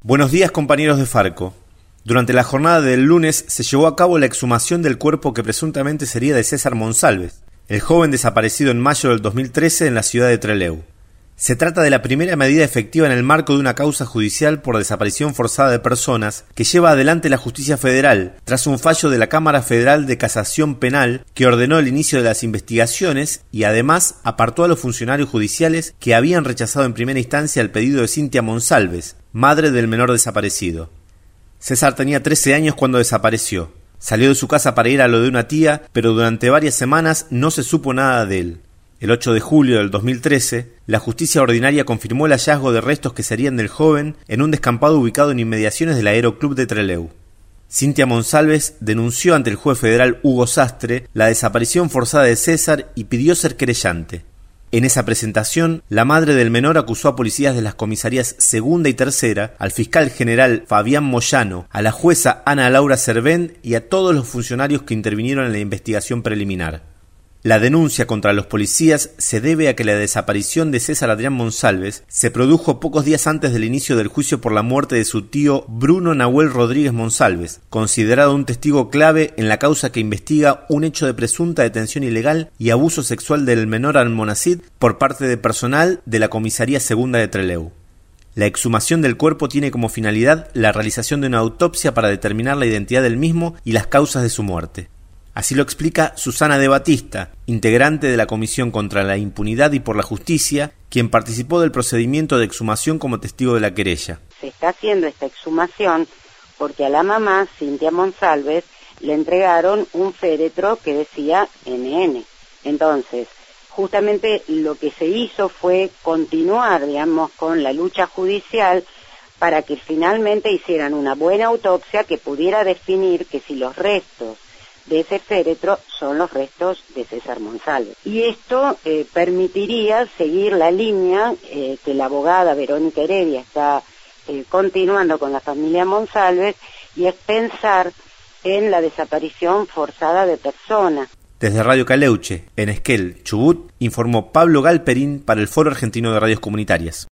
Buenos días, compañeros de Farco. Durante la jornada del lunes se llevó a cabo la exhumación del cuerpo que presuntamente sería de César Monsalves, el joven desaparecido en mayo del 2013 en la ciudad de Trelew. Se trata de la primera medida efectiva en el marco de una causa judicial por desaparición forzada de personas que lleva adelante la Justicia Federal tras un fallo de la Cámara Federal de Casación Penal que ordenó el inicio de las investigaciones y además apartó a los funcionarios judiciales que habían rechazado en primera instancia el pedido de Cintia Monsalves, madre del menor desaparecido. César tenía 13 años cuando desapareció. Salió de su casa para ir a lo de una tía, pero durante varias semanas no se supo nada de él. El 8 de julio del 2013, la justicia ordinaria confirmó el hallazgo de restos que serían del joven en un descampado ubicado en inmediaciones del Aeroclub de Trelew. Cintia Monsalves denunció ante el juez federal Hugo Sastre la desaparición forzada de César y pidió ser querellante. En esa presentación, la madre del menor acusó a policías de las comisarías segunda y tercera, al fiscal general Fabián Moyano, a la jueza Ana Laura Servén y a todos los funcionarios que intervinieron en la investigación preliminar. La denuncia contra los policías se debe a que la desaparición de César Adrián Monsalves se produjo pocos días antes del inicio del juicio por la muerte de su tío Bruno Nahuel Rodríguez Monsalves, considerado un testigo clave en la causa que investiga un hecho de presunta detención ilegal y abuso sexual del menor Almonacid por parte de personal de la Comisaría Segunda de Trelew. La exhumación del cuerpo tiene como finalidad la realización de una autopsia para determinar la identidad del mismo y las causas de su muerte. Así lo explica Susana de Batista, integrante de la Comisión contra la Impunidad y por la Justicia, quien participó del procedimiento de exhumación como testigo de la querella. Se está haciendo esta exhumación porque a la mamá, Cintia Monsalves, le entregaron un féretro que decía NN. Entonces, justamente lo que se hizo fue continuar, con la lucha judicial para que finalmente hicieran una buena autopsia que pudiera definir que si los restos de ese féretro son los restos de César Monsalves. Y esto permitiría seguir la línea que la abogada Verónica Heredia está continuando con la familia Monsalves, y es pensar en la desaparición forzada de personas. Desde Radio Caleuche, en Esquel, Chubut, informó Pablo Galperín para el Foro Argentino de Radios Comunitarias.